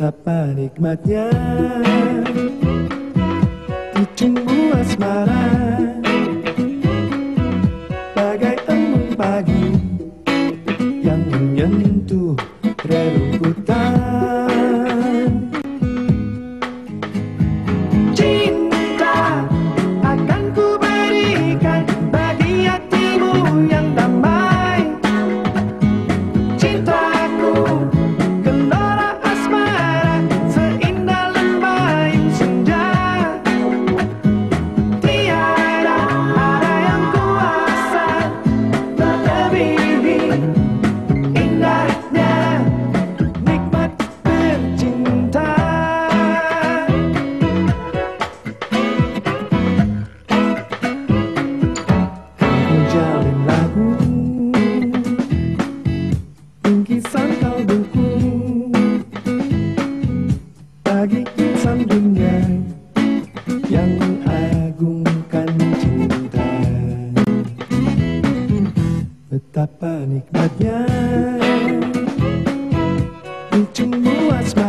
Betapa nikmatnya ujungmu asmara, bagai embun pagi yang menyentuh rerumputan. Cinta akan ku berikan bagi hatimu yang damai. Cintaku gelora asmara, seindah lembayung senja. Tiada ada yang kuasa melebihi indahnya nikmat bercinta. Kau jalin lagu, bingkisan kalbuku, bagi insan dunia yang mengagungkan cinta. Betapa nikmatnya ujungmu asmara,